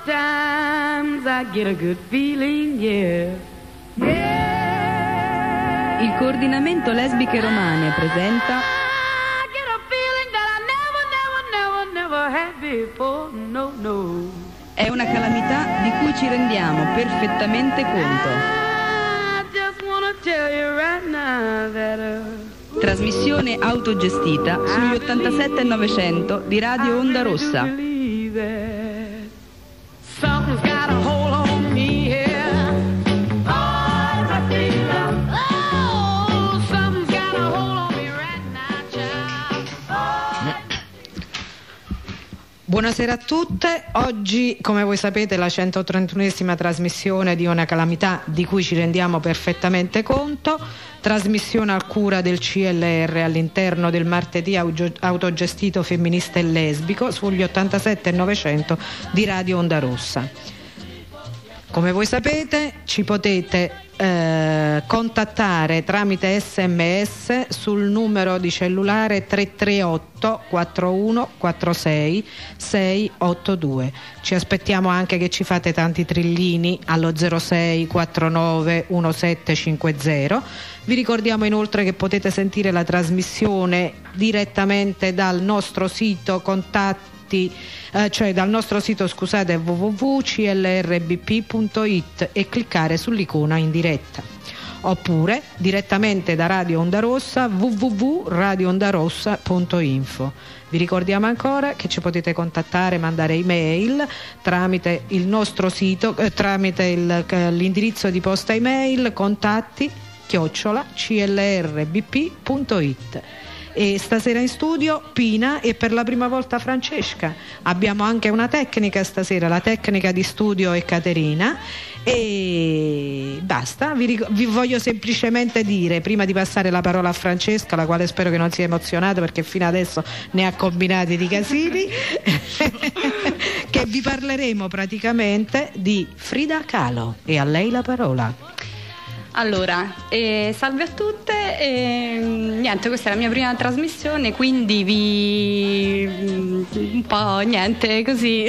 Sometimes I get a good feeling, yeah. Yeah. Il coordinamento lesbiche romane presenta I get a feeling that I never had before, no, no. È una calamità di cui ci rendiamo perfettamente conto. I just wanna tell you right now that Trasmissione autogestita sugli 87 e 900 di Radio Onda Rossa. Something's got a hold on me here. Oh, something's got a hold on me right now, child. Buonasera a tutte, oggi come voi sapete la 131esima trasmissione di Una calamità di cui ci rendiamo perfettamente conto, trasmissione a cura del CLR all'interno del martedì autogestito femminista e lesbico sugli 87 e 900 di Radio Onda Rossa. Come voi sapete ci potete contattare tramite SMS sul numero di cellulare 338 41 46 682. Ci aspettiamo anche che ci fate tanti trillini allo 06 49 1750. Vi ricordiamo inoltre che potete sentire la trasmissione direttamente dal nostro sito cioè dal nostro sito www.clrbp.it e cliccare sull'icona in diretta, oppure direttamente da Radio Onda Rossa www.radioondarossa.info. Vi ricordiamo ancora che ci potete contattare, mandare email tramite il nostro sito, tramite l'indirizzo di posta email contatti@clrbp.it. E stasera in studio Pina e per la prima volta Francesca. Abbiamo anche una tecnica stasera, la tecnica di studio è Caterina. E basta, vi voglio semplicemente dire, prima di passare la parola a Francesca, la quale spero che non sia emozionata perché fino adesso ne ha combinati di casini, che vi parleremo praticamente di Frida Kahlo. E a lei la parola. Allora, salve a tutte, niente, questa è la mia prima trasmissione, quindi un po' niente così,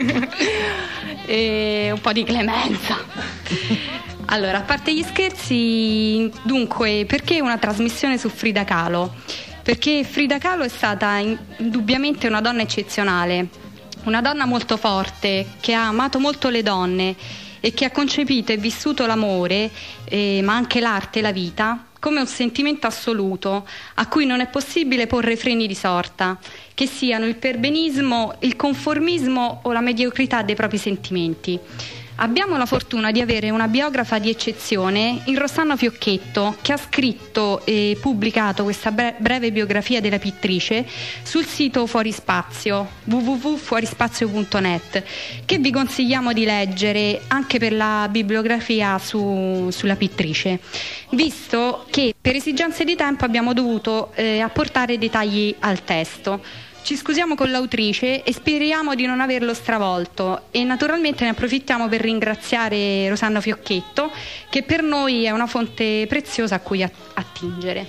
un po' di clemenza. Allora, a parte gli scherzi, dunque, perché una trasmissione su Frida Kahlo? Perché Frida Kahlo è stata indubbiamente una donna eccezionale, una donna molto forte, che ha amato molto le donne e che ha concepito e vissuto l'amore, ma anche l'arte e la vita, come un sentimento assoluto a cui non è possibile porre freni di sorta, che siano il perbenismo, il conformismo o la mediocrità dei propri sentimenti. Abbiamo la fortuna di avere una biografa di eccezione in Rossana Fiocchetto, che ha scritto e pubblicato questa breve biografia della pittrice sul sito Fuorispazio, www.fuorispazio.net, che vi consigliamo di leggere anche per la bibliografia sulla pittrice, visto che per esigenze di tempo abbiamo dovuto apportare dettagli al testo. Ci scusiamo con l'autrice e speriamo di non averlo stravolto, e naturalmente ne approfittiamo per ringraziare Rosanna Fiocchetto, che per noi è una fonte preziosa a cui attingere.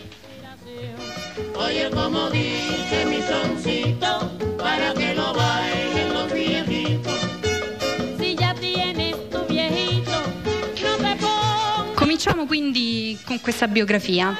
Oye, como dice mi soncito, para que lo bailen los viejitos. Si ya tienes tu viejito, no te pongas. Cominciamo quindi con questa biografia.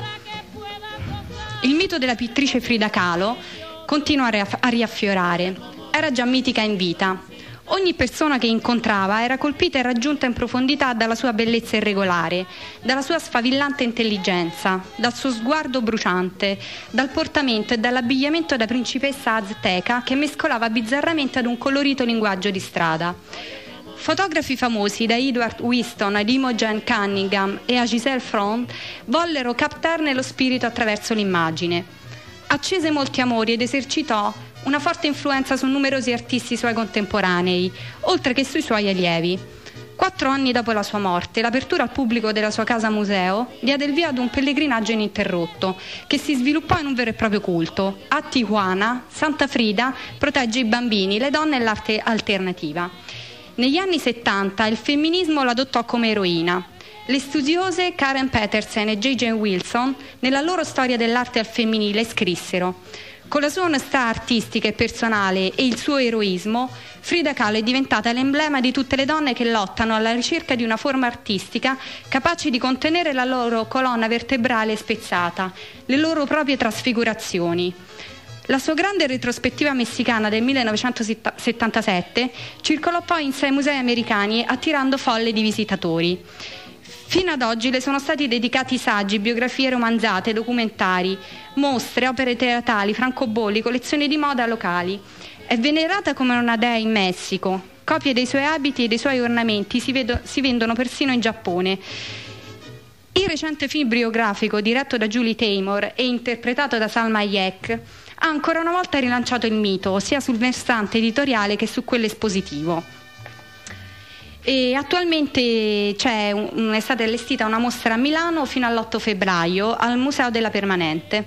Il mito della pittrice Frida Kahlo continua a riaffiorare. Era già mitica in vita. Ogni persona che incontrava era colpita e raggiunta in profondità dalla sua bellezza irregolare, dalla sua sfavillante intelligenza, dal suo sguardo bruciante, dal portamento e dall'abbigliamento da principessa azteca che mescolava bizzarramente ad un colorito linguaggio di strada. Fotografi famosi, da Edward Whiston ad Imogen Cunningham e a Giselle Front, vollero captarne lo spirito attraverso l'immagine. Accese molti amori ed esercitò una forte influenza su numerosi artisti suoi contemporanei, oltre che sui suoi allievi. 4 anni dopo la sua morte, l'apertura al pubblico della sua casa museo diede il via ad un pellegrinaggio ininterrotto, che si sviluppò in un vero e proprio culto. A Tijuana, Santa Frida protegge i bambini, le donne e l'arte alternativa. Negli anni 70 il femminismo l'adottò come eroina. Le studiose Karen Petersen e J.J. Wilson, nella loro storia dell'arte al femminile, scrissero: Con la sua onestà artistica e personale e il suo eroismo, Frida Kahlo è diventata l'emblema di tutte le donne che lottano alla ricerca di una forma artistica capace di contenere la loro colonna vertebrale spezzata, le loro proprie trasfigurazioni. La sua grande retrospettiva messicana del 1977 circolò poi in 6 musei americani attirando folle di visitatori. Fino ad oggi le sono stati dedicati saggi, biografie romanzate, documentari, mostre, opere teatrali, francobolli, collezioni di moda locali. È venerata come una dea in Messico. Copie dei suoi abiti e dei suoi ornamenti si vendono persino in Giappone. Il recente film biografico diretto da Julie Taymor e interpretato da Salma Hayek ha ancora una volta rilanciato il mito, sia sul versante editoriale che su quello espositivo. E attualmente è stata allestita una mostra a Milano fino all'8 febbraio al Museo della Permanente.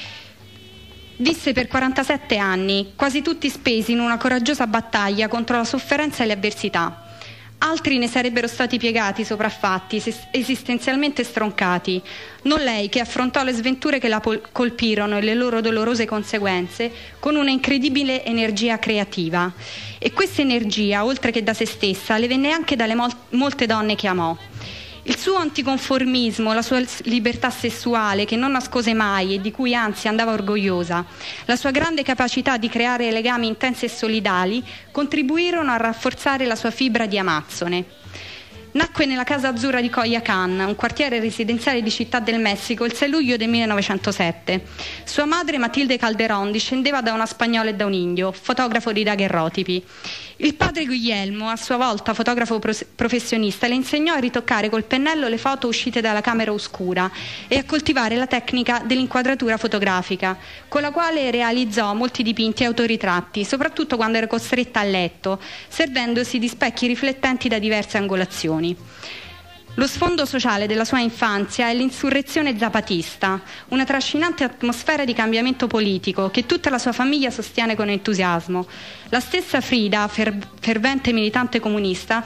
Visse per 47 anni, quasi tutti spesi in una coraggiosa battaglia contro la sofferenza e le avversità. Altri ne sarebbero stati piegati, sopraffatti, esistenzialmente stroncati. Non lei, che affrontò le sventure che la colpirono e le loro dolorose conseguenze con una incredibile energia creativa. E questa energia, oltre che da se stessa, le venne anche dalle molte donne che amò. Il suo anticonformismo, la sua libertà sessuale che non nascose mai e di cui anzi andava orgogliosa, la sua grande capacità di creare legami intensi e solidali contribuirono a rafforzare la sua fibra di amazzone. Nacque nella Casa Azzurra di Coyoacán, un quartiere residenziale di Città del Messico, il 6 luglio del 1907. Sua madre, Matilde Calderón, discendeva da una spagnola e da un indio, fotografo di daguerrotipi. Il padre Guglielmo, a sua volta fotografo professionista, le insegnò a ritoccare col pennello le foto uscite dalla camera oscura e a coltivare la tecnica dell'inquadratura fotografica, con la quale realizzò molti dipinti e autoritratti, soprattutto quando era costretta a letto, servendosi di specchi riflettenti da diverse angolazioni. Lo sfondo sociale della sua infanzia è l'insurrezione zapatista, una trascinante atmosfera di cambiamento politico che tutta la sua famiglia sostiene con entusiasmo. La stessa Frida, fervente militante comunista,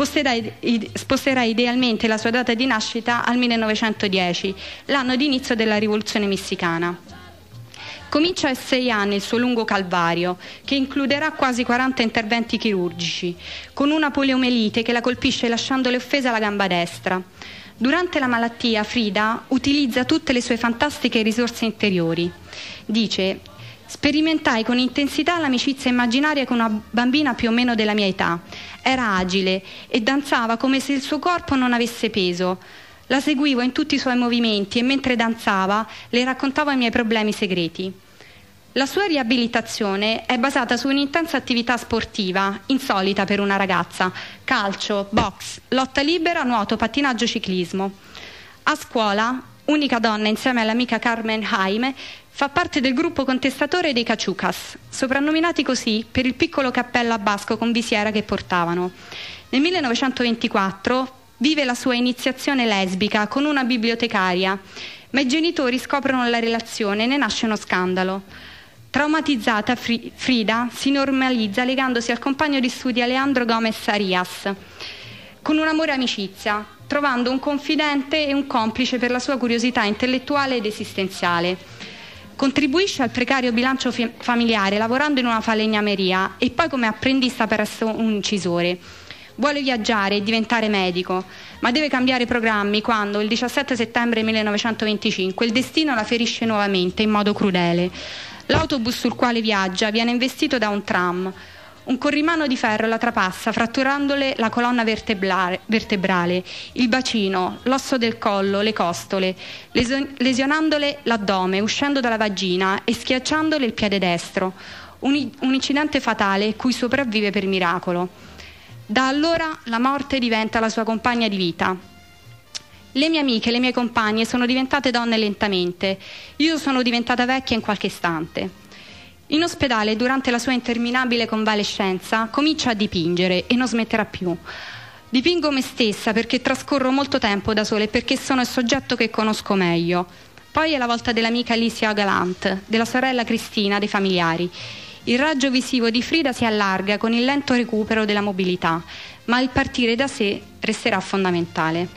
sposterà idealmente la sua data di nascita al 1910, l'anno di inizio della rivoluzione messicana. Comincia a 6 anni il suo lungo calvario, che includerà quasi 40 interventi chirurgici, con una poliomelite che la colpisce lasciandole offesa la gamba destra. Durante la malattia, Frida utilizza tutte le sue fantastiche risorse interiori. Dice: sperimentai con intensità l'amicizia immaginaria con una bambina più o meno della mia età. Era agile e danzava come se il suo corpo non avesse peso. La seguivo in tutti i suoi movimenti e mentre danzava le raccontavo i miei problemi segreti. La sua riabilitazione è basata su un'intensa attività sportiva, insolita per una ragazza: calcio, box, lotta libera, nuoto, pattinaggio, ciclismo. A scuola, unica donna insieme all'amica Carmen Jaime, fa parte del gruppo contestatore dei Cachucas, soprannominati così per il piccolo cappello a basco con visiera che portavano. Nel 1924 vive la sua iniziazione lesbica con una bibliotecaria, ma i genitori scoprono la relazione e ne nasce uno scandalo. Traumatizzata, Frida si normalizza legandosi al compagno di studi Alejandro Gómez Arias, con un amore amicizia, trovando un confidente e un complice per la sua curiosità intellettuale ed esistenziale. Contribuisce al precario bilancio familiare lavorando in una falegnameria e poi come apprendista presso un incisore. Vuole viaggiare e diventare medico, ma deve cambiare programmi quando, il 17 settembre 1925, il destino la ferisce nuovamente in modo crudele. L'autobus sul quale viaggia viene investito da un tram. Un corrimano di ferro la trapassa, fratturandole la colonna vertebrale, il bacino, l'osso del collo, le costole, lesionandole l'addome, uscendo dalla vagina e schiacciandole il piede destro. Un incidente fatale cui sopravvive per miracolo. Da allora la morte diventa la sua compagna di vita. Le mie amiche, le mie compagne sono diventate donne lentamente. Io sono diventata vecchia in qualche istante. In ospedale, durante la sua interminabile convalescenza, comincia a dipingere e non smetterà più. Dipingo me stessa perché trascorro molto tempo da sola e perché sono il soggetto che conosco meglio. Poi è la volta dell'amica Alicia Galant, della sorella Cristina, dei familiari. Il raggio visivo di Frida si allarga con il lento recupero della mobilità, ma il partire da sé resterà fondamentale.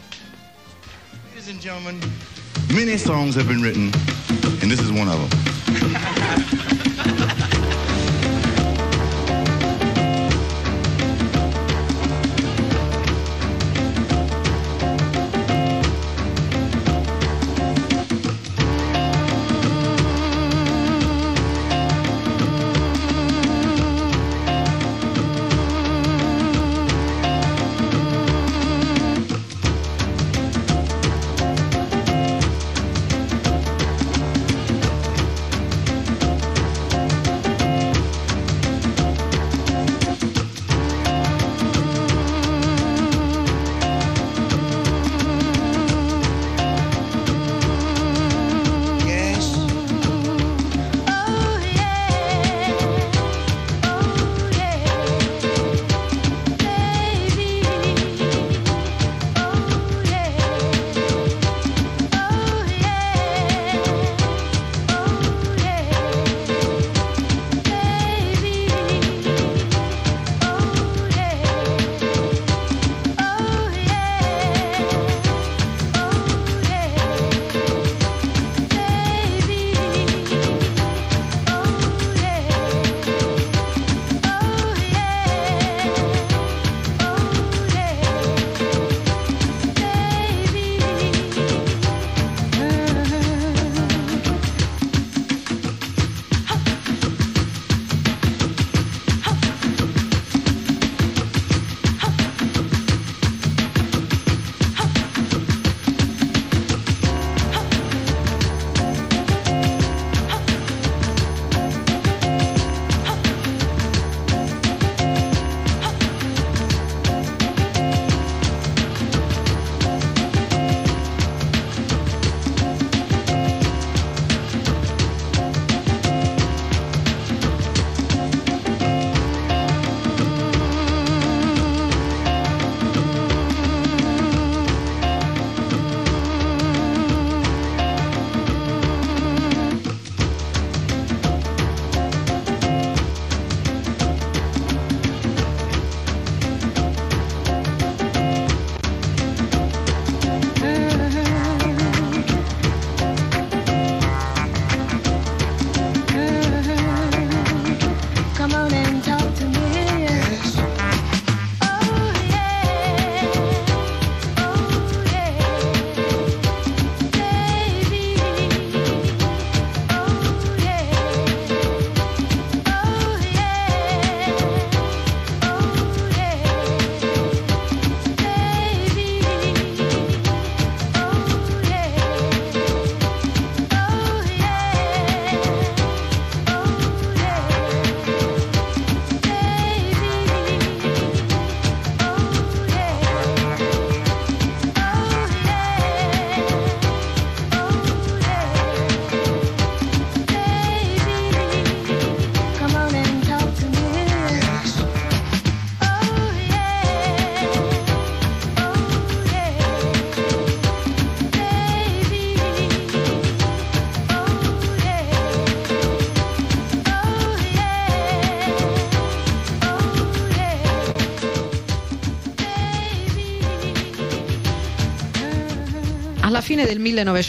Ladies and gentlemen, many songs have been written, and this is one of them. fine del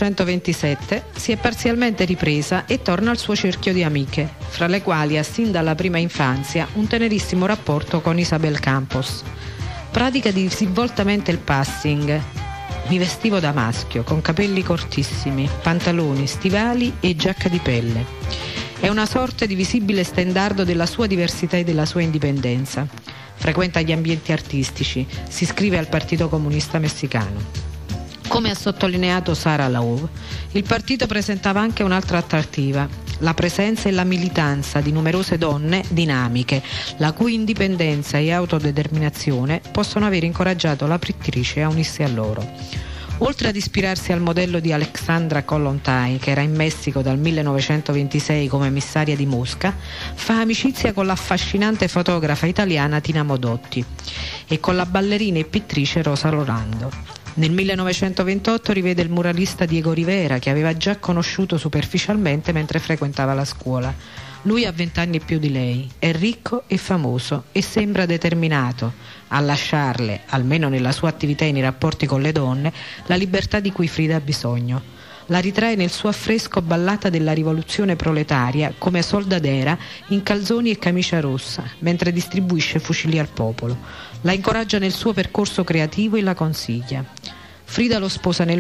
1927 si è parzialmente ripresa e torna al suo cerchio di amiche, fra le quali ha sin dalla prima infanzia un tenerissimo rapporto con Isabel Campos. Pratica disinvoltamente il passing. Mi vestivo da maschio, con capelli cortissimi, pantaloni, stivali e giacca di pelle. È una sorta di visibile stendardo della sua diversità e della sua indipendenza. Frequenta gli ambienti artistici, si iscrive al Partito Comunista Messicano. Come ha sottolineato Sarah Love, il partito presentava anche un'altra attrattiva, la presenza e la militanza di numerose donne dinamiche, la cui indipendenza e autodeterminazione possono aver incoraggiato la pittrice a unirsi a loro. Oltre ad ispirarsi al modello di Alexandra Kollontai, che era in Messico dal 1926 come emissaria di Mosca, fa amicizia con l'affascinante fotografa italiana Tina Modotti e con la ballerina e pittrice Rosa Lorando. Nel 1928 rivede il muralista Diego Rivera, che aveva già conosciuto superficialmente mentre frequentava la scuola. Lui ha 20 anni più di lei, è ricco e famoso e sembra determinato a lasciarle, almeno nella sua attività e nei rapporti con le donne, la libertà di cui Frida ha bisogno. La ritrae nel suo affresco Ballata della rivoluzione proletaria come soldadera in calzoni e camicia rossa, mentre distribuisce fucili al popolo. La incoraggia nel suo percorso creativo e la consiglia. Frida lo sposa nel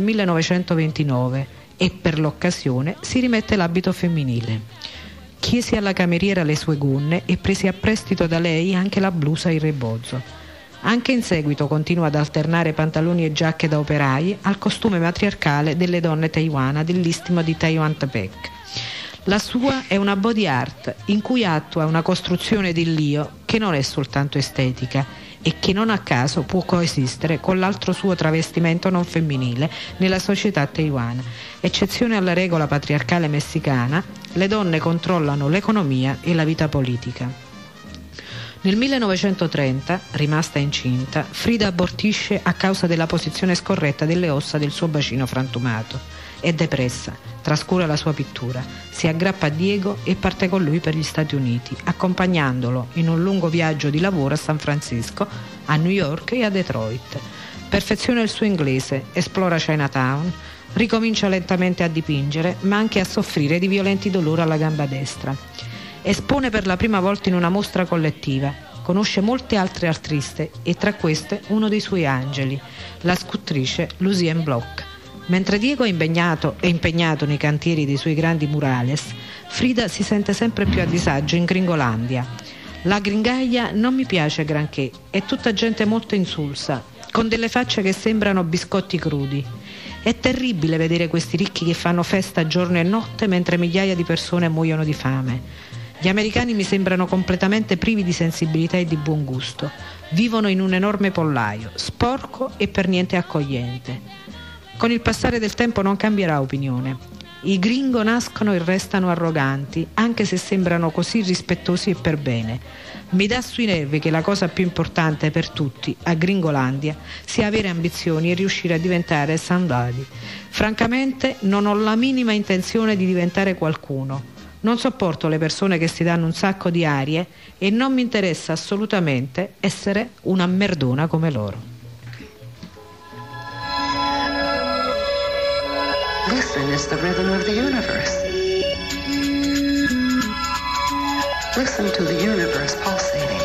1929 e per l'occasione si rimette l'abito femminile. Chiesi alla cameriera le sue gonne e presi a prestito da lei anche la blusa e il rebozzo. Anche in seguito continua ad alternare pantaloni e giacche da operai al costume matriarcale delle donne taiwana dell'istmo di Taiwan-Tapec. La sua è una body art in cui attua una costruzione dell'io che non è soltanto estetica e che non a caso può coesistere con l'altro suo travestimento non femminile nella società taiwana. Eccezione alla regola patriarcale messicana, le donne controllano l'economia e la vita politica. Nel 1930, rimasta incinta, Frida abortisce a causa della posizione scorretta delle ossa del suo bacino frantumato. È depressa, trascura la sua pittura, si aggrappa a Diego e parte con lui per gli Stati Uniti, accompagnandolo in un lungo viaggio di lavoro a San Francisco, a New York e a Detroit. Perfeziona il suo inglese, esplora Chinatown, ricomincia lentamente a dipingere, ma anche a soffrire di violenti dolori alla gamba destra. Espone per la prima volta in una mostra collettiva, conosce molte altre artiste e tra queste uno dei suoi angeli, la scrittrice Lucien Bloch. Mentre Diego è impegnato nei cantieri dei suoi grandi murales, Frida si sente sempre più a disagio in Gringolandia. La gringaia non mi piace granché, è tutta gente molto insulsa, con delle facce che sembrano biscotti crudi. È terribile vedere questi ricchi che fanno festa giorno e notte mentre migliaia di persone muoiono di fame. Gli americani mi sembrano completamente privi di sensibilità e di buon gusto. Vivono in un enorme pollaio, sporco e per niente accogliente. Con il passare del tempo non cambierà opinione. I gringo nascono e restano arroganti, anche se sembrano così rispettosi e per bene. Mi dà sui nervi che la cosa più importante per tutti, a Gringolandia, sia avere ambizioni e riuscire a diventare somebody. Francamente non ho la minima intenzione di diventare qualcuno. Non sopporto le persone che si danno un sacco di arie e non mi interessa assolutamente essere una merdona come loro. Listen is the rhythm of the universe. Listen to the universe pulsating.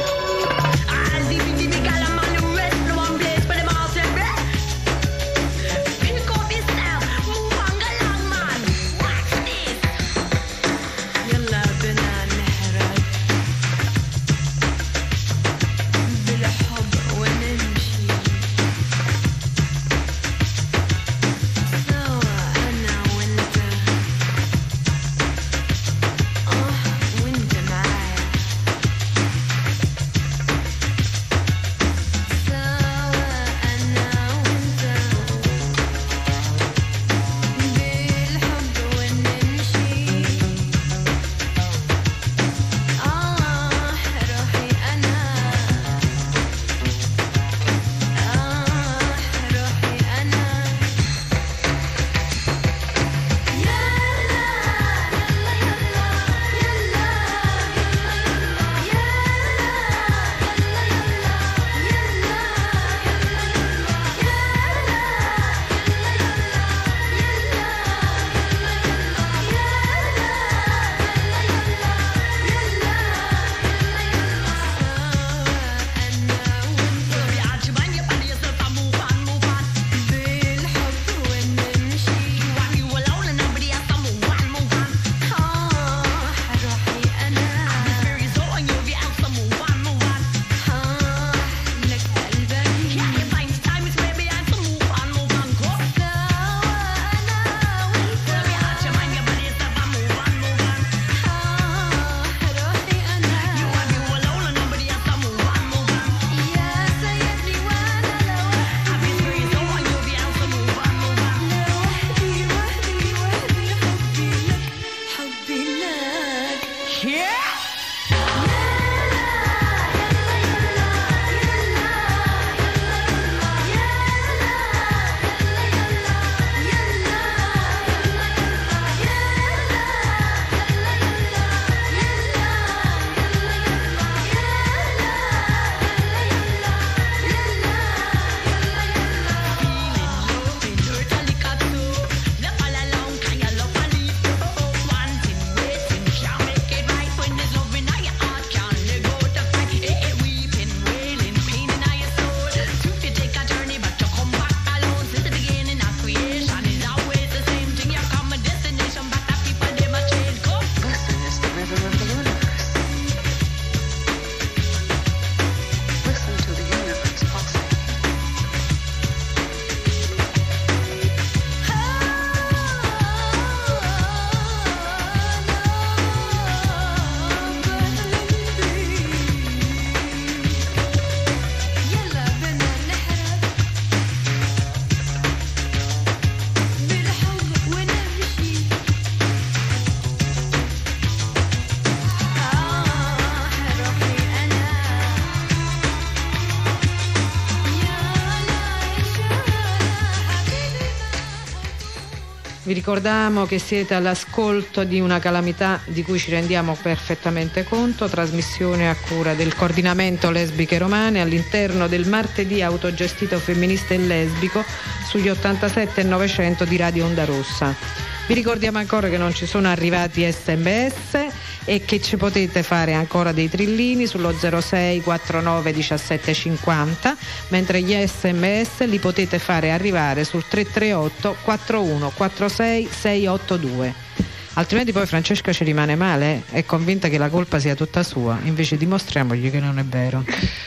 Vi ricordiamo che siete all'ascolto di Una calamità di cui ci rendiamo perfettamente conto, trasmissione a cura del coordinamento lesbiche romane all'interno del martedì autogestito femminista e lesbico sugli 87 e 900 di Radio Onda Rossa. Vi ricordiamo ancora che non ci sono arrivati SMS e che ci potete fare ancora dei trillini sullo 06 49 17 50, mentre gli SMS li potete fare arrivare sul 338 41 46 682. Altrimenti poi Francesca ci rimane male, è convinta che la colpa sia tutta sua, invece dimostriamogli che non è vero.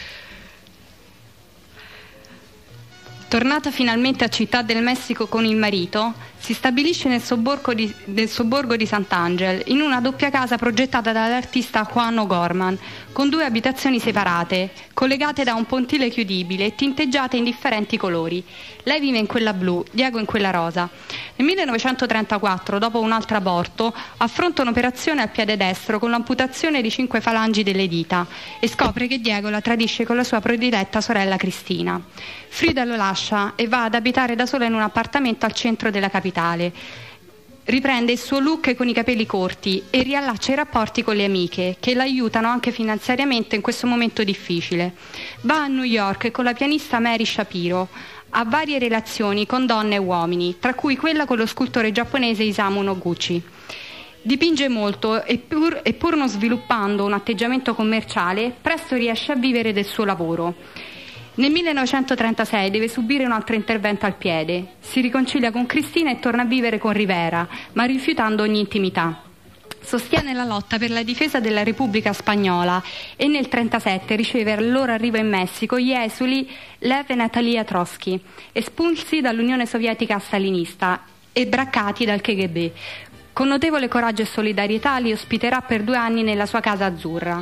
Tornata finalmente a Città del Messico con il marito, si stabilisce nel sobborgo di Sant'Angel, in una doppia casa progettata dall'artista Juan O'Gorman, con 2 abitazioni separate, collegate da un pontile chiudibile e tinteggiate in differenti colori. Lei vive in quella blu, Diego in quella rosa. Nel 1934, dopo un altro aborto, affronta un'operazione al piede destro con l'amputazione di 5 falangi delle dita e scopre che Diego la tradisce con la sua prediletta sorella Cristina. Frida lo lascia e va ad abitare da sola in un appartamento al centro della capitale. Riprende il suo look con i capelli corti e riallaccia i rapporti con le amiche, che l'aiutano anche finanziariamente in questo momento difficile. Va a New York con la pianista Mary Shapiro, ha varie relazioni con donne e uomini, tra cui quella con lo scultore giapponese Isamu Noguchi. Dipinge molto e pur non sviluppando un atteggiamento commerciale, presto riesce a vivere del suo lavoro. Nel 1936 deve subire un altro intervento al piede. Si riconcilia con Cristina e torna a vivere con Rivera, ma rifiutando ogni intimità. Sostiene la lotta per la difesa della Repubblica Spagnola e nel 1937 riceve al loro arrivo in Messico gli esuli Lev e Natalia Trotsky, espulsi dall'Unione Sovietica stalinista e braccati dal KGB. Con notevole coraggio e solidarietà li ospiterà per 2 anni nella sua casa azzurra.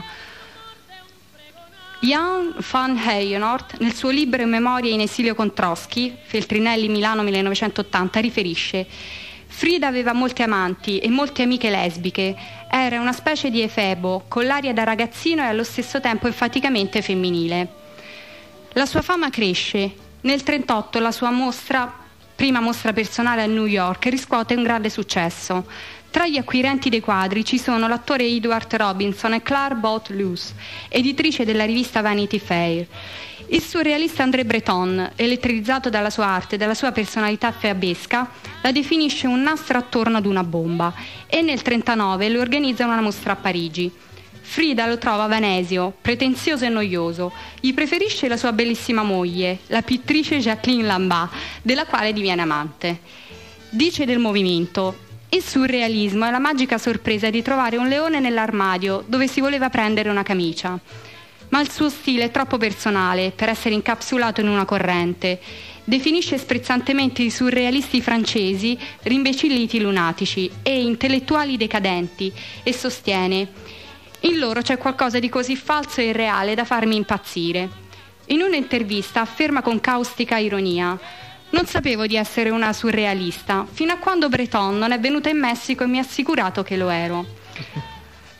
Jan van Heijenoort, nel suo libro Memorie in esilio con Trotsky, Feltrinelli, Milano 1980, riferisce: Frida aveva molti amanti e molte amiche lesbiche. Era una specie di efebo, con l'aria da ragazzino e allo stesso tempo enfaticamente femminile. La sua fama cresce. Nel 1938 la sua prima mostra personale a New York riscuote un grande successo. Tra gli acquirenti dei quadri ci sono l'attore Edward Robinson e Claire Bout Luce, editrice della rivista Vanity Fair. Il surrealista André Breton, elettrizzato dalla sua arte e dalla sua personalità fiabesca, la definisce un nastro attorno ad una bomba e nel 1939 le organizza una mostra a Parigi. Frida lo trova vanesio, pretenzioso e noioso. Gli preferisce la sua bellissima moglie, la pittrice Jacqueline Lambert, della quale diviene amante. Dice del movimento: il surrealismo è la magica sorpresa di trovare un leone nell'armadio dove si voleva prendere una camicia. Ma il suo stile è troppo personale per essere incapsulato in una corrente. Definisce sprezzantemente i surrealisti francesi rimbecilliti lunatici e intellettuali decadenti e sostiene: in loro c'è qualcosa di così falso e irreale da farmi impazzire. In un'intervista afferma con caustica ironia: non sapevo di essere una surrealista, fino a quando Breton non è venuta in Messico e mi ha assicurato che lo ero.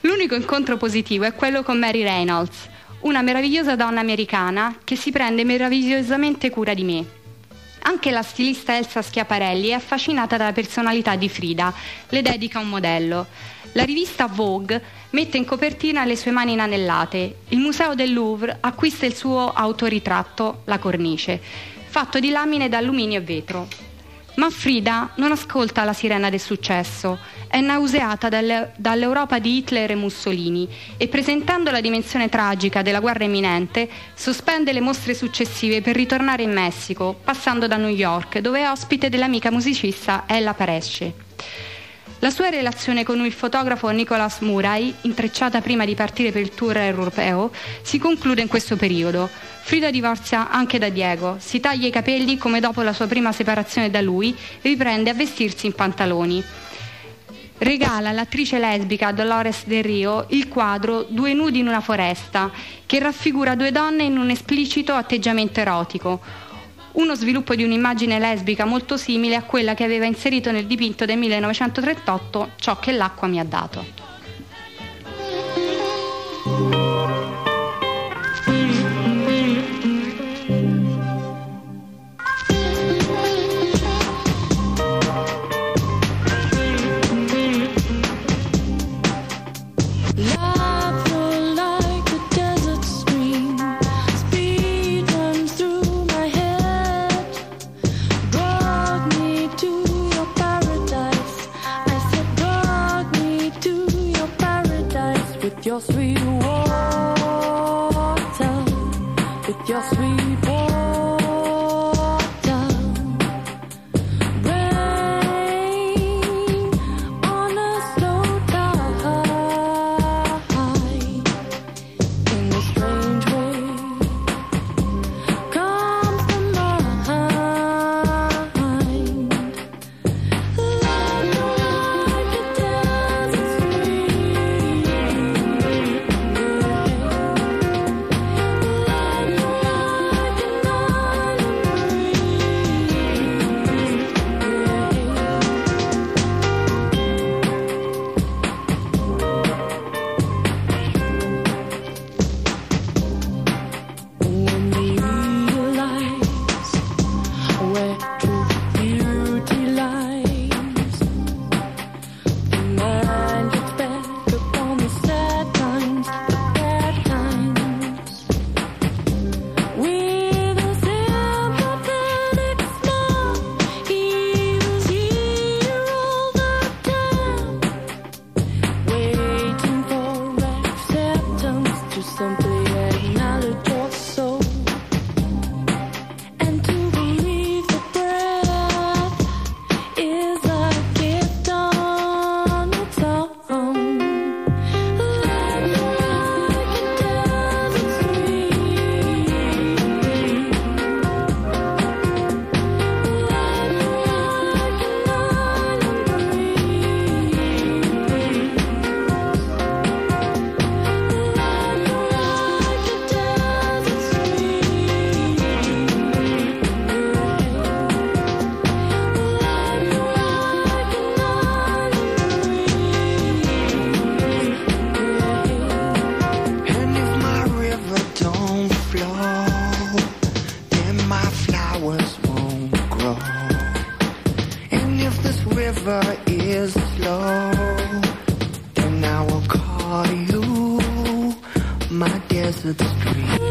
L'unico incontro positivo è quello con Mary Reynolds, una meravigliosa donna americana che si prende meravigliosamente cura di me. Anche la stilista Elsa Schiaparelli è affascinata dalla personalità di Frida, le dedica un modello. La rivista Vogue mette in copertina le sue mani inanellate. Il Museo del Louvre acquista il suo autoritratto, La cornice, fatto di lamine d'alluminio e vetro. Ma Frida non ascolta la sirena del successo, è nauseata dall'Europa di Hitler e Mussolini e, presentando la dimensione tragica della guerra imminente, sospende le mostre successive per ritornare in Messico, passando da New York, dove è ospite dell'amica musicista Ella Peresce. La sua relazione con il fotografo Nicolas Murray, intrecciata prima di partire per il tour europeo, si conclude in questo periodo. Frida divorzia anche da Diego, si taglia i capelli come dopo la sua prima separazione da lui e riprende a vestirsi in pantaloni. Regala all'attrice lesbica Dolores Del Rio il quadro Due nudi in una foresta, che raffigura due donne in un esplicito atteggiamento erotico, uno sviluppo di un'immagine lesbica molto simile a quella che aveva inserito nel dipinto del 1938 Ciò che l'acqua mi ha dato. Your sweet water, with your sweet water, rain on a slow tide, in a strange way, comes to mind, love like a desert river is slow, then I will call you my desert stream.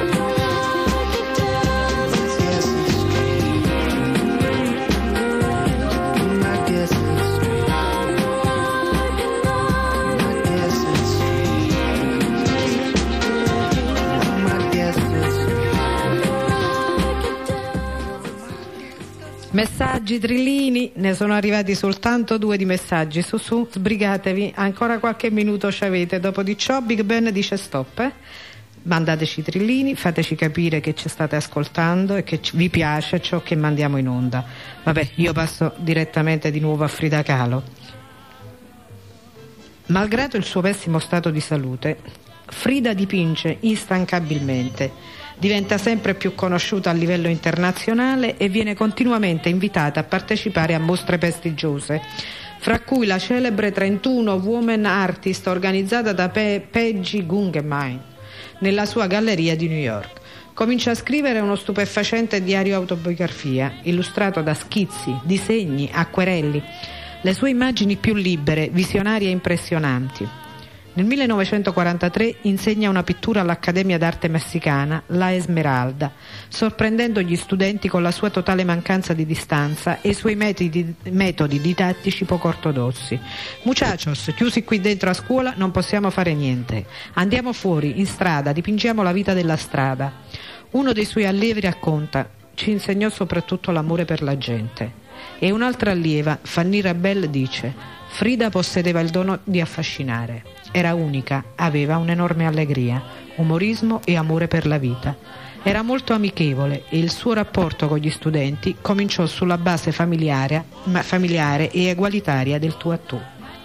Messaggi, trillini, ne sono arrivati soltanto 2 di messaggi. Su, sbrigatevi, ancora qualche minuto ci avete. Dopo di ciò Big Ben dice stop, mandateci trillini, fateci capire che ci state ascoltando e che vi piace ciò che mandiamo in onda. Vabbè, io passo direttamente di nuovo a Frida Kahlo. Malgrado il suo pessimo stato di salute, Frida dipinge instancabilmente. Diventa sempre più conosciuta a livello internazionale e viene continuamente invitata a partecipare a mostre prestigiose. fra cui la celebre 31 Women Artist organizzata da Peggy Guggenheim nella sua galleria di New York. Comincia a scrivere uno stupefacente diario autobiografia, illustrato da schizzi, disegni, acquerelli, le sue immagini più libere, visionarie e impressionanti. Nel 1943 insegna una pittura all'Accademia d'Arte Messicana, La Esmeralda, sorprendendo gli studenti con la sua totale mancanza di distanza e i suoi metodi didattici poco ortodossi. Muchachos, chiusi qui dentro a scuola non possiamo fare niente. Andiamo fuori, in strada, dipingiamo la vita della strada. Uno dei suoi allievi racconta: ci insegnò soprattutto l'amore per la gente. E un'altra allieva, Fanny Rabel, dice: Frida possedeva il dono di affascinare. Era unica, aveva un'enorme allegria, umorismo e amore per la vita. Era molto amichevole e il suo rapporto con gli studenti cominciò sulla base familiare e egualitaria del tu a tu.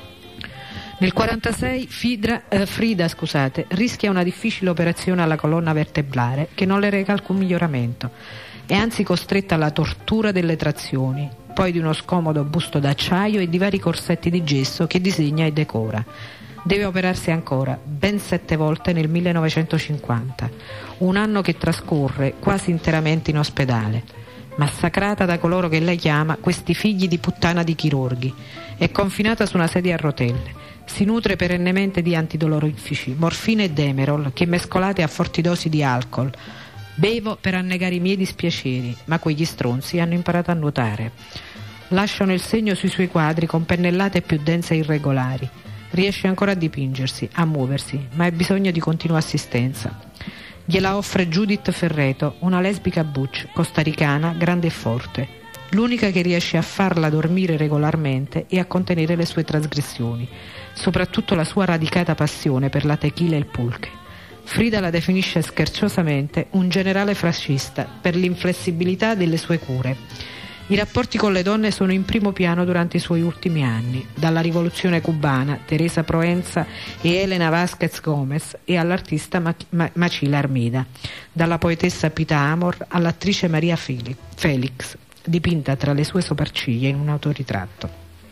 Nel 1946 Frida rischia una difficile operazione alla colonna vertebrale che non le reca alcun miglioramento. È anzi costretta alla tortura delle trazioni, poi di uno scomodo busto d'acciaio e di vari corsetti di gesso che disegna e decora. Deve operarsi ancora, ben 7 volte nel 1950, un anno che trascorre quasi interamente in ospedale, massacrata da coloro che lei chiama questi figli di puttana di chirurghi. È confinata su una sedia a rotelle, si nutre perennemente di antidolorifici, morfina e Demerol, che mescolate a forti dosi di alcol. Bevo per annegare i miei dispiaceri, ma quegli stronzi hanno imparato a nuotare. Lasciano il segno sui suoi quadri con pennellate più dense e irregolari. Riesce ancora a dipingersi, a muoversi, ma ha bisogno di continua assistenza. Gliela offre Judith Ferreto, una lesbica butch, costaricana, grande e forte, l'unica che riesce a farla dormire regolarmente e a contenere le sue trasgressioni, soprattutto la sua radicata passione per la tequila e il pulque. Frida la definisce scherzosamente un generale fascista per l'inflessibilità delle sue cure. I rapporti con le donne sono in primo piano durante i suoi ultimi anni, dalla rivoluzione cubana, Teresa Proenza e Elena Vázquez Gómez, e all'artista Machila Armida, dalla poetessa Pita Amor all'attrice Maria Felix, dipinta tra le sue sopracciglia in un autoritratto.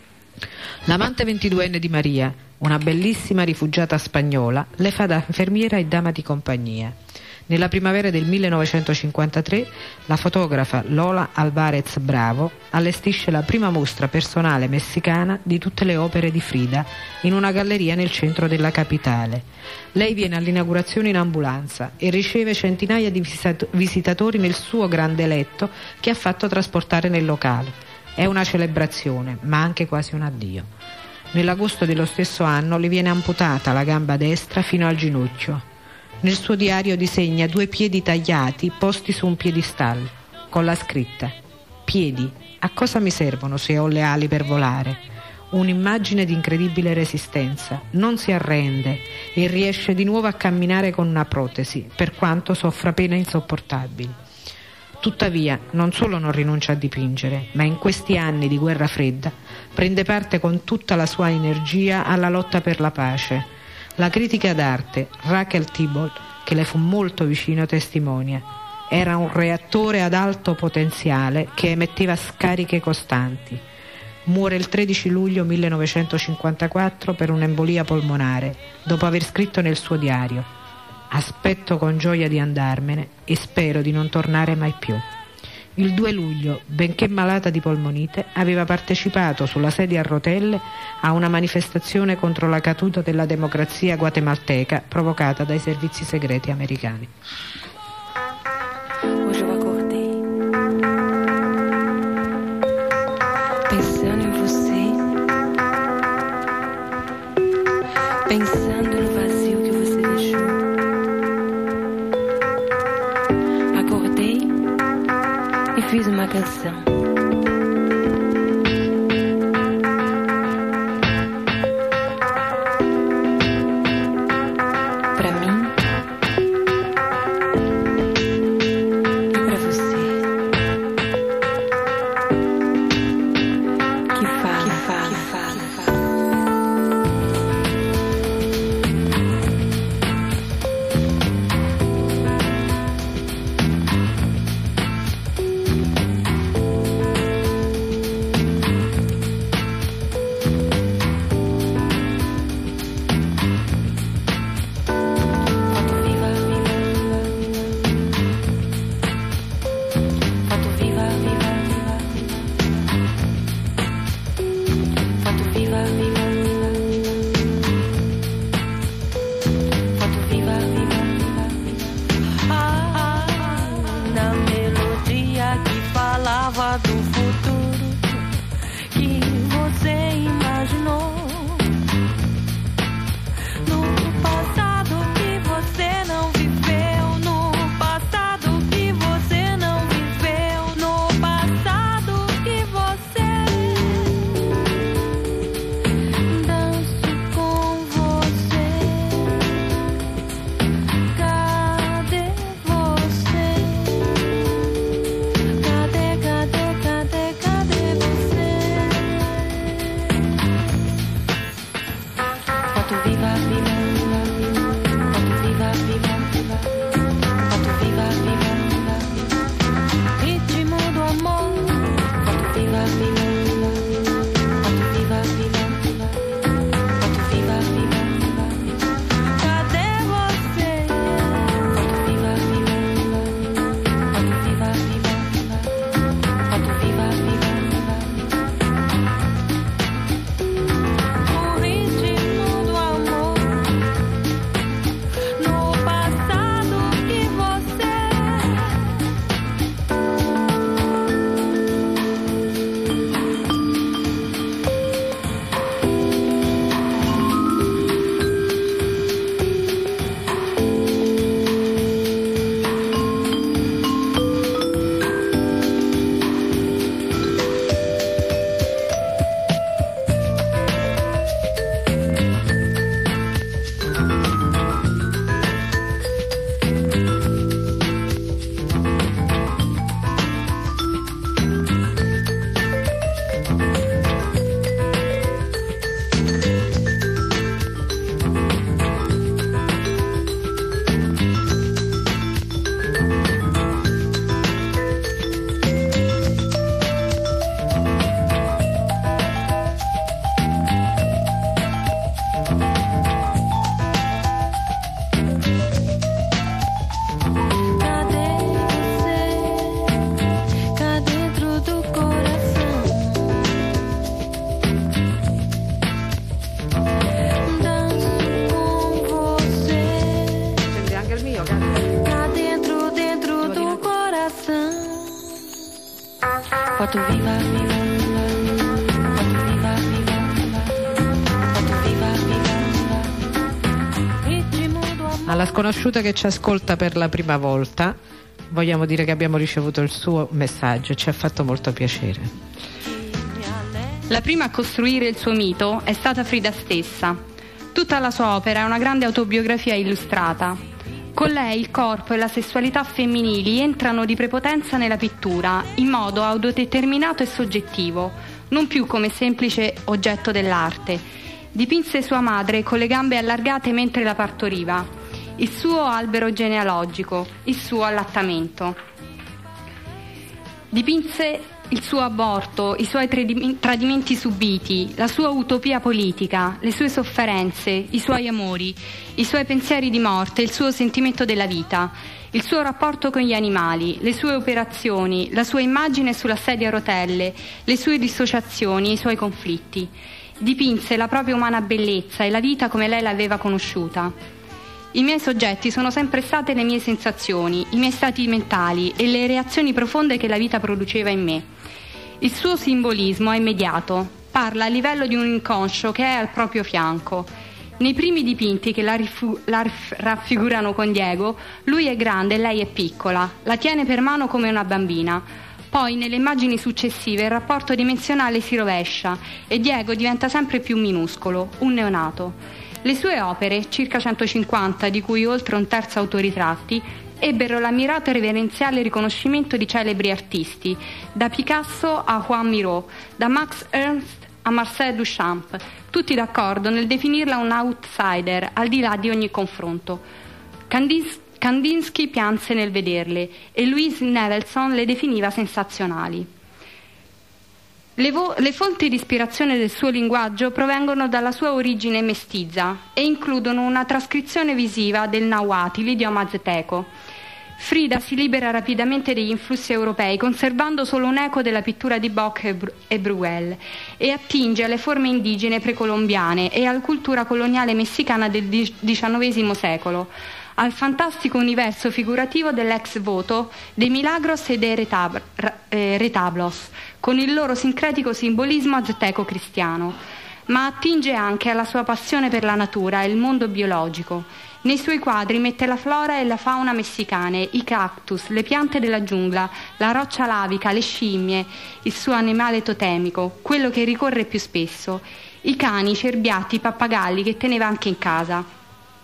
L'amante 22enne di Maria, una bellissima rifugiata spagnola, le fa da infermiera e dama di compagnia. Nella primavera del 1953 la fotografa Lola Alvarez Bravo allestisce la prima mostra personale messicana di tutte le opere di Frida in una galleria nel centro della capitale. Lei viene all'inaugurazione in ambulanza e riceve centinaia di visitatori nel suo grande letto che ha fatto trasportare nel locale. È una celebrazione, ma anche quasi un addio. Nell'agosto dello stesso anno le viene amputata la gamba destra fino al ginocchio. Nel suo diario disegna 2 piedi tagliati posti su un piedistallo, con la scritta: piedi, a cosa mi servono se ho le ali per volare? Un'immagine di incredibile resistenza, non si arrende e riesce di nuovo a camminare con una protesi, per quanto soffra pene insopportabili. Tuttavia, non solo non rinuncia a dipingere, ma in questi anni di guerra fredda prende parte con tutta la sua energia alla lotta per la pace. La critica d'arte, Raquel Thibault, che le fu molto vicino, testimonia: era un reattore ad alto potenziale che emetteva scariche costanti. Muore il 13 luglio 1954 per un'embolia polmonare, dopo aver scritto nel suo diario: aspetto con gioia di andarmene e spero di non tornare mai più. Il 2 luglio, benché malata di polmonite, aveva partecipato sulla sedia a rotelle a una manifestazione contro la caduta della democrazia guatemalteca provocata dai servizi segreti americani. Hoje eu acordei pensando em você, pensando no vazio que você deixou. Acordei e fiz uma canção. Pra mim e pra você, que fala. Porto viva, viva, porto viva, viva, porto viva, viva. Alla sconosciuta che ci ascolta per la prima volta, vogliamo dire che abbiamo ricevuto il suo messaggio e ci ha fatto molto piacere. La prima a costruire il suo mito è stata Frida stessa. Tutta la sua opera è una grande autobiografia illustrata. Con lei il corpo e la sessualità femminili entrano di prepotenza nella pittura in modo autodeterminato e soggettivo, non più come semplice oggetto dell'arte. Dipinse sua madre con le gambe allargate mentre la partoriva, il suo albero genealogico, il suo allattamento. Dipinse il suo aborto, i suoi tradimenti subiti, la sua utopia politica, le sue sofferenze, i suoi amori, i suoi pensieri di morte, il suo sentimento della vita, il suo rapporto con gli animali, le sue operazioni, la sua immagine sulla sedia a rotelle, le sue dissociazioni, i suoi conflitti. Dipinse la propria umana bellezza e la vita come lei l'aveva conosciuta. I miei soggetti sono sempre state le mie sensazioni, i miei stati mentali e le reazioni profonde che la vita produceva in me. Il suo simbolismo è immediato, parla a livello di un inconscio che è al proprio fianco. Nei primi dipinti che la raffigurano con Diego, lui è grande e lei è piccola, la tiene per mano come una bambina. Poi nelle immagini successive il rapporto dimensionale si rovescia e Diego diventa sempre più minuscolo, un neonato. Le sue opere, circa 150, di cui oltre un terzo autoritratti, ebbero l'ammirato e reverenziale riconoscimento di celebri artisti, da Picasso a Juan Miró, da Max Ernst a Marcel Duchamp, tutti d'accordo nel definirla un outsider, al di là di ogni confronto. Kandinsky pianse nel vederle e Louise Nevelson le definiva sensazionali. Le fonti di ispirazione del suo linguaggio provengono dalla sua origine mestiza e includono una trascrizione visiva del Nahuatl, l'idioma azteco. Frida si libera rapidamente degli influssi europei, conservando solo un eco della pittura di Bock e Bruegel, e attinge alle forme indigene precolombiane e alla cultura coloniale messicana del XIX secolo, al fantastico universo figurativo dell'ex voto dei Milagros e dei Retablos, con il loro sincretico simbolismo azteco-cristiano, ma attinge anche alla sua passione per la natura e il mondo biologico. Nei suoi quadri mette la flora e la fauna messicane, i cactus, le piante della giungla, la roccia lavica, le scimmie, il suo animale totemico, quello che ricorre più spesso, i cani, i cerbiatti, i pappagalli che teneva anche in casa.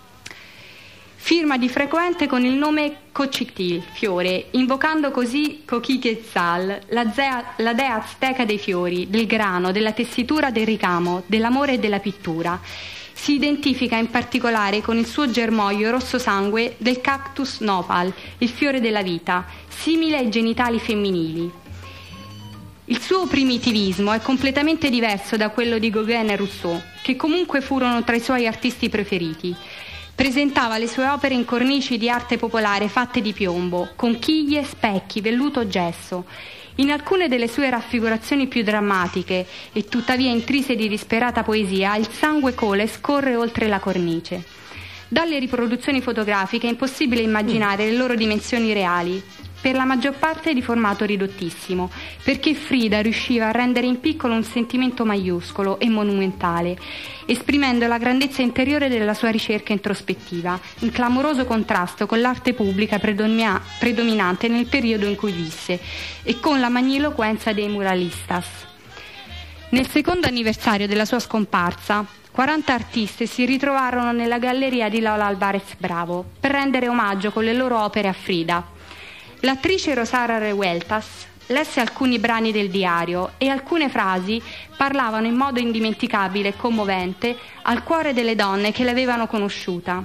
Firma di frequente con il nome Cochitil, fiore, invocando così Coquiquetzal, la dea azteca dei fiori, del grano, della tessitura, del ricamo, dell'amore e della pittura. Si identifica in particolare con il suo germoglio rosso sangue del cactus nopal, il fiore della vita, simile ai genitali femminili. Il suo primitivismo è completamente diverso da quello di Gauguin e Rousseau, che comunque furono tra i suoi artisti preferiti. Presentava le sue opere in cornici di arte popolare fatte di piombo, conchiglie, specchi, velluto, gesso. In alcune delle sue raffigurazioni più drammatiche e tuttavia intrise di disperata poesia, il sangue cole scorre oltre la cornice. Dalle riproduzioni fotografiche è impossibile immaginare le loro dimensioni reali, per la maggior parte di formato ridottissimo, perché Frida riusciva a rendere in piccolo un sentimento maiuscolo e monumentale, esprimendo la grandezza interiore della sua ricerca introspettiva, in clamoroso contrasto con l'arte pubblica predominante nel periodo in cui visse e con la magniloquenza dei muralistas. Nel secondo anniversario della sua scomparsa, 40 artiste si ritrovarono nella galleria di Lola Álvarez Bravo per rendere omaggio con le loro opere a Frida. L'attrice Rosario Revueltas lesse alcuni brani del diario e alcune frasi parlavano in modo indimenticabile e commovente al cuore delle donne che l'avevano conosciuta.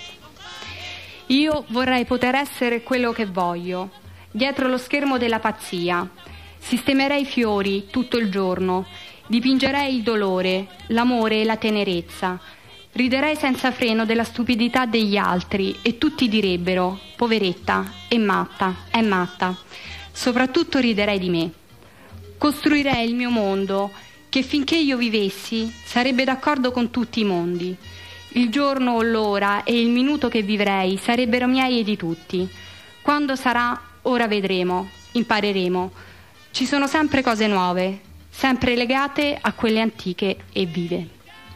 Io vorrei poter essere quello che voglio, dietro lo schermo della pazzia. Sistemerei fiori tutto il giorno, dipingerei il dolore, l'amore e la tenerezza. Riderei senza freno della stupidità degli altri e tutti direbbero: poveretta, è matta. Soprattutto riderei di me. Costruirei il mio mondo che finché io vivessi sarebbe d'accordo con tutti i mondi. Il giorno o l'ora e il minuto che vivrei sarebbero miei e di tutti. Quando sarà, ora vedremo, impareremo. Ci sono sempre cose nuove, sempre legate a quelle antiche e vive.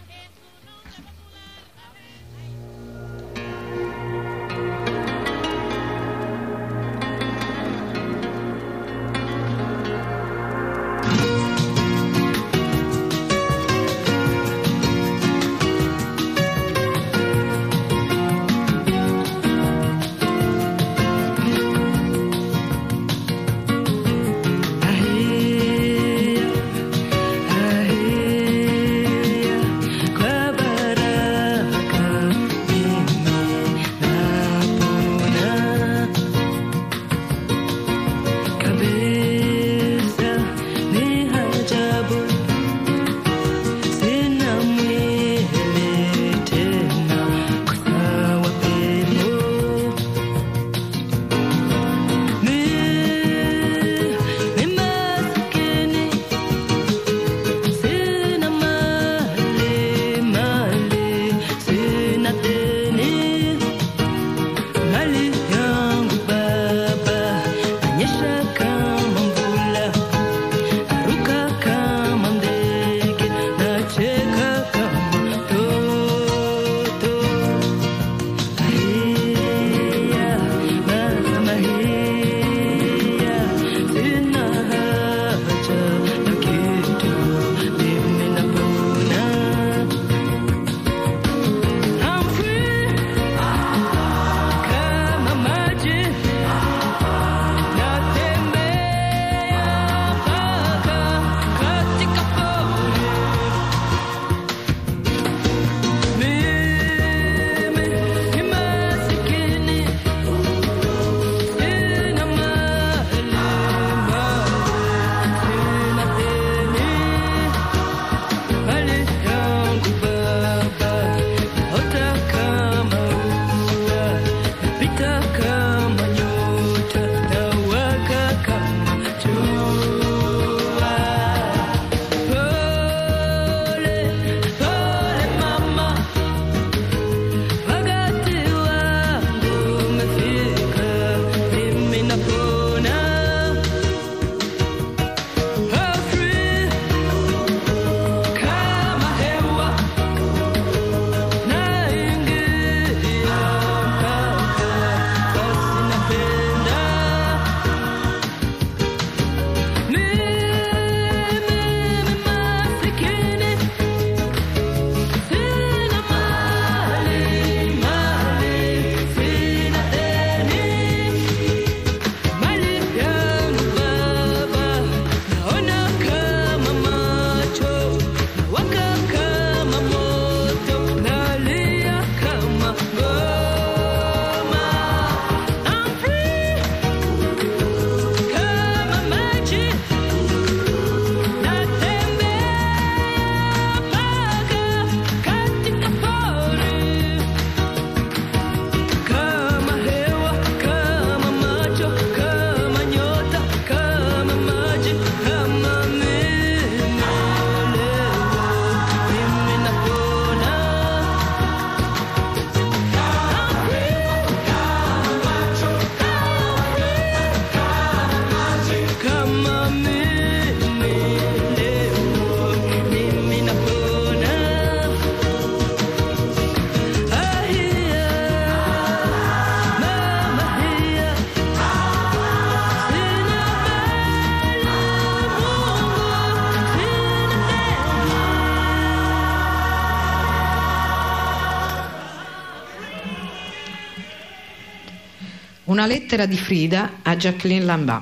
Una lettera di Frida a Jacqueline Lambert,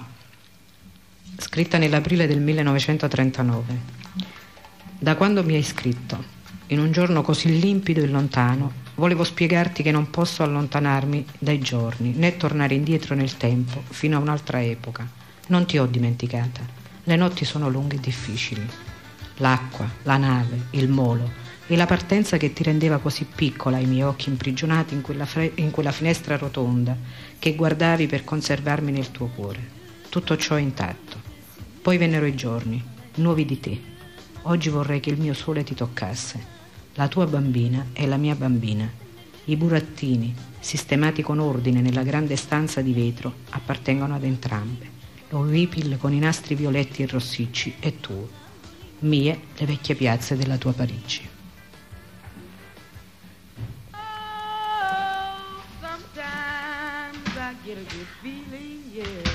scritta nell'aprile del 1939. Da quando mi hai scritto, in un giorno così limpido e lontano, volevo spiegarti che non posso allontanarmi dai giorni, né tornare indietro nel tempo, fino a un'altra epoca. Non ti ho dimenticata. Le notti sono lunghe e difficili. L'acqua, la nave, il molo e la partenza che ti rendeva così piccola ai miei occhi imprigionati in quella finestra rotonda che guardavi per conservarmi nel tuo cuore. Tutto ciò è intatto. Poi vennero i giorni, nuovi di te. Oggi vorrei che il mio sole ti toccasse. La tua bambina è la mia bambina. I burattini, sistemati con ordine nella grande stanza di vetro, appartengono ad entrambe. Horripil con i nastri violetti e rossicci e tu, mie le vecchie piazze della tua Parigi. Sometimes I get a good feeling, yeah.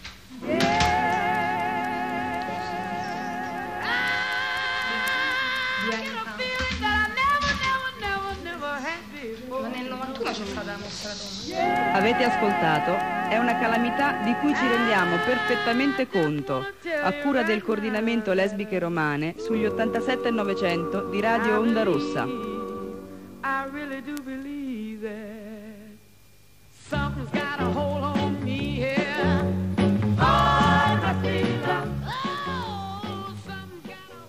Ma nel 91 c'è stata la mostra d'Oma. Avete ascoltato? È una calamità di cui ci rendiamo perfettamente conto, a cura del coordinamento lesbiche romane sugli 87 e 900 di Radio Onda Rossa. I really do believe that something's got a hold on me here. Oh, I feel that. Oh, something's got a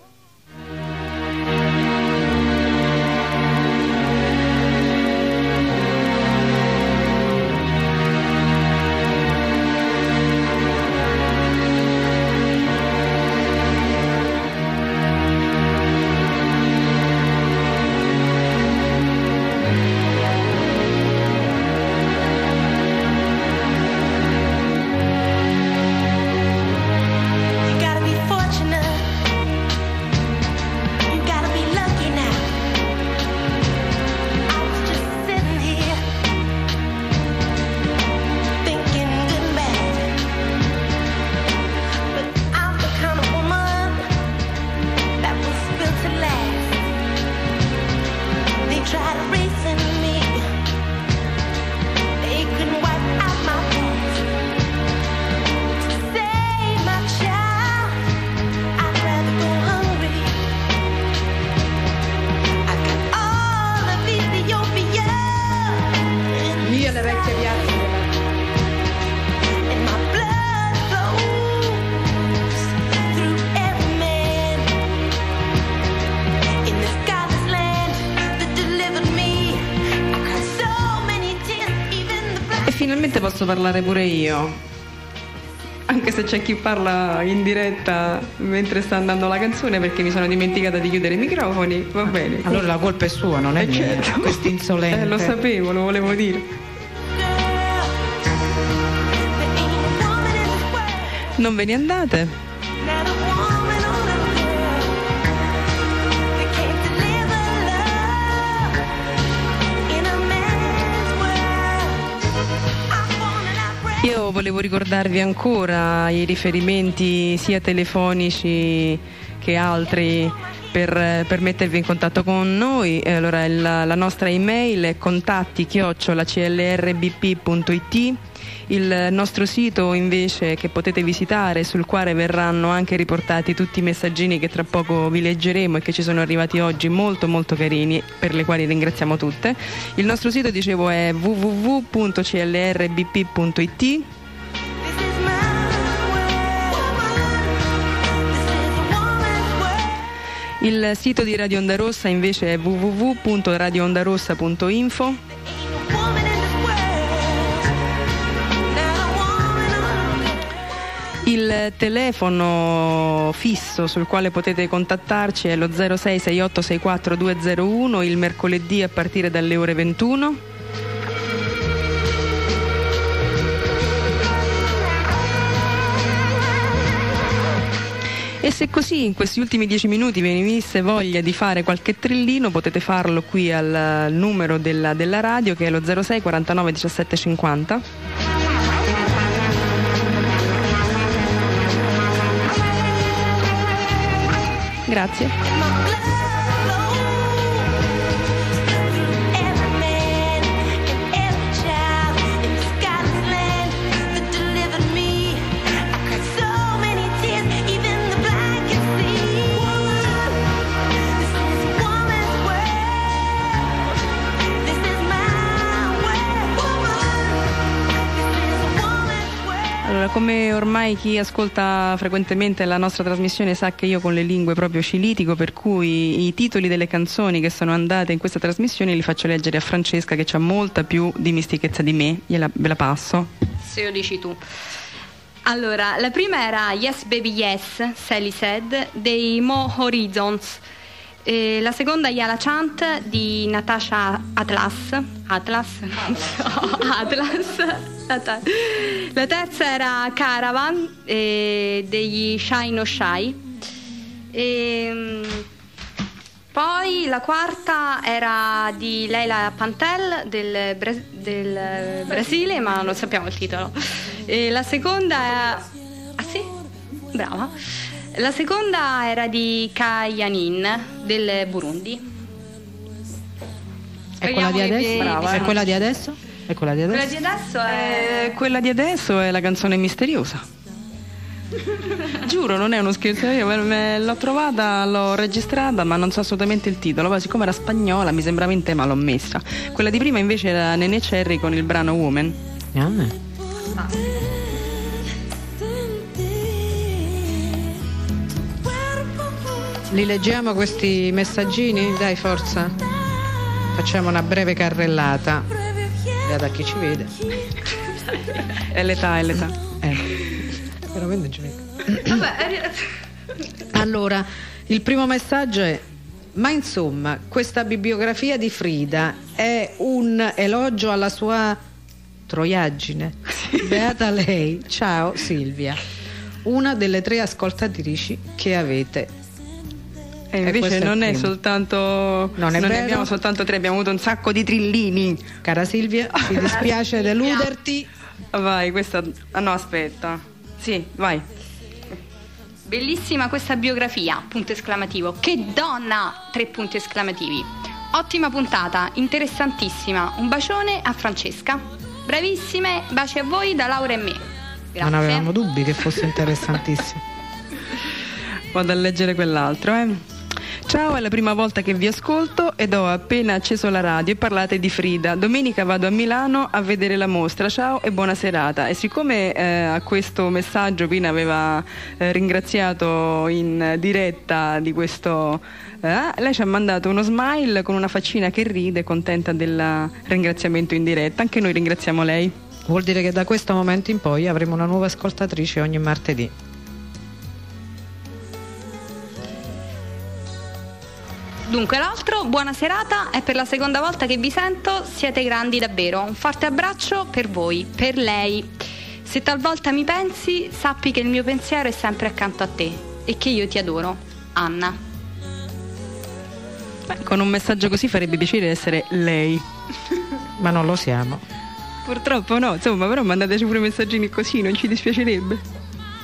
Finalmente posso parlare pure io, anche se c'è chi parla in diretta mentre sta andando la canzone perché mi sono dimenticata di chiudere i microfoni. Va bene, allora la colpa è sua, non è mia, certo. Questo insolente. Lo sapevo, lo volevo dire. Non ve ne andate? Io volevo ricordarvi ancora i riferimenti sia telefonici che altri per mettervi in contatto con noi. Allora la nostra email è contatti@clrbp.it. Il nostro sito invece che potete visitare, sul quale verranno anche riportati tutti i messaggini che tra poco vi leggeremo e che ci sono arrivati oggi molto molto carini, per le quali ringraziamo tutte. Il nostro sito, dicevo, è www.clrbp.it. Il sito di Radio Onda Rossa invece è www.radioondarossa.info. Il telefono fisso sul quale potete contattarci è lo 06 68 64 201, il mercoledì a partire dalle ore 21. E se così in questi ultimi 10 minuti vi venisse voglia di fare qualche trillino, potete farlo qui al numero della radio, che è lo 06 49 17 50. Grazie. Come ormai chi ascolta frequentemente la nostra trasmissione sa che io con le lingue proprio ci litigo, per cui i titoli delle canzoni che sono andate in questa trasmissione li faccio leggere a Francesca, che ha molta più dimistichezza di me. Ve la passo. Se lo dici tu. Allora, la prima era Yes Baby Yes, Sally Said, dei Mo Horizons. La seconda Yala Chant di Natasha Atlas. La terza era Caravan degli Shy No Shy. Poi la quarta era di Leila Pantel del Brasile, ma non sappiamo il titolo. E la seconda è... Ah sì? Brava. La seconda era di Kayanin del Burundi. E quella di adesso? Brava, e quella di adesso? E quella di adesso? Quella di adesso è... Quella di adesso è la canzone misteriosa. Giuro, non è uno scherzo, io l'ho trovata, l'ho registrata, ma non so assolutamente il titolo. Poi siccome era spagnola mi sembrava in tema, l'ho messa. Quella di prima invece era Nene Cherry con il brano Woman. Li leggiamo questi messaggini? Dai, forza. Facciamo una breve carrellata. Da chi ci vede. È l'età. Veramente allora, il primo messaggio è: ma insomma, questa bibliografia di Frida è un elogio alla sua troiaggine. Beata lei. Ciao Silvia, una delle 3 ascoltatrici che avete. E invece non è soltanto, non ne abbiamo soltanto 3, abbiamo avuto un sacco di trillini. Cara Silvia, ci dispiace deluderti. Vai, questa... Ah no, aspetta. Sì, vai. Bellissima questa biografia, punto esclamativo. Che donna, 3 punti esclamativi. Ottima puntata, interessantissima. Un bacione a Francesca. Bravissime, baci a voi da Laura e me. Grazie. Non avevamo dubbi che fosse interessantissimo. Vado a leggere quell'altro, Ciao, è la prima volta che vi ascolto ed ho appena acceso la radio e parlate di Frida. Domenica vado a Milano a vedere la mostra. Ciao e buona serata. E siccome a questo messaggio Pina aveva ringraziato in diretta di questo, lei ci ha mandato uno smile con una faccina che ride, contenta del ringraziamento in diretta. Anche noi ringraziamo lei. Vuol dire che da questo momento in poi avremo una nuova ascoltatrice ogni martedì. Dunque l'altro, buona serata, è per la seconda volta che vi sento, siete grandi davvero, un forte abbraccio per voi, per lei. Se talvolta mi pensi, sappi che il mio pensiero è sempre accanto a te e che io ti adoro. Anna. Con un messaggio così farebbe piacere essere lei. Ma non lo siamo. Purtroppo no, insomma, però mandateci pure messaggini così, non ci dispiacerebbe.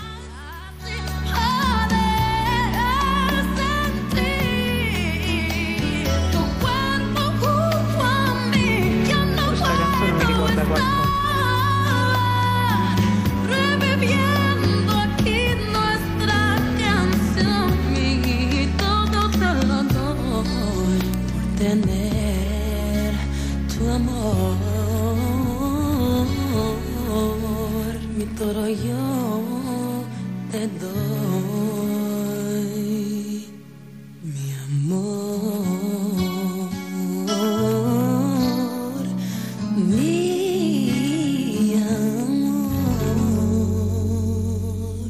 Tener tu amor, mi todo yo te doy, mi amor, mi amor.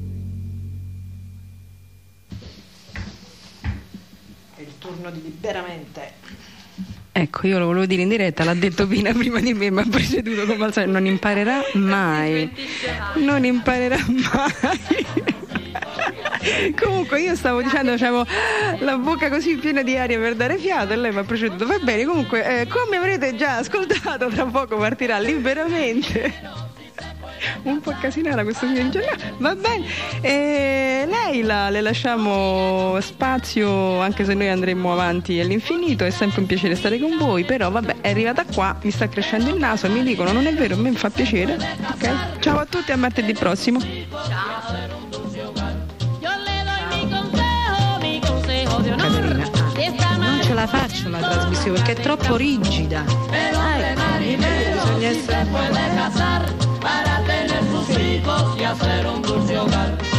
È il turno di Liberamente. Ecco, io lo volevo dire in diretta, l'ha detto Pina prima di me, ma ha preceduto come al solito. Non imparerà mai. Non imparerà mai. Comunque io stavo dicendo, avevo la bocca così piena di aria per dare fiato e lei mi ha preceduto. Va bene, comunque, come avrete già ascoltato, tra poco partirà Liberamente. Un po' casinara questo mio ingegno. Va bene, lei le lasciamo spazio, anche se noi andremo avanti all'infinito. È sempre un piacere stare con voi, però vabbè, è arrivata qua, mi sta crescendo il naso e mi dicono non è vero, a me mi fa piacere. Ok, ciao a tutti, a martedì prossimo. Caterina, non ce la faccio la trasmissione perché è troppo rigida. Bisogna essere para tener sus hijos y hacer un dulce hogar.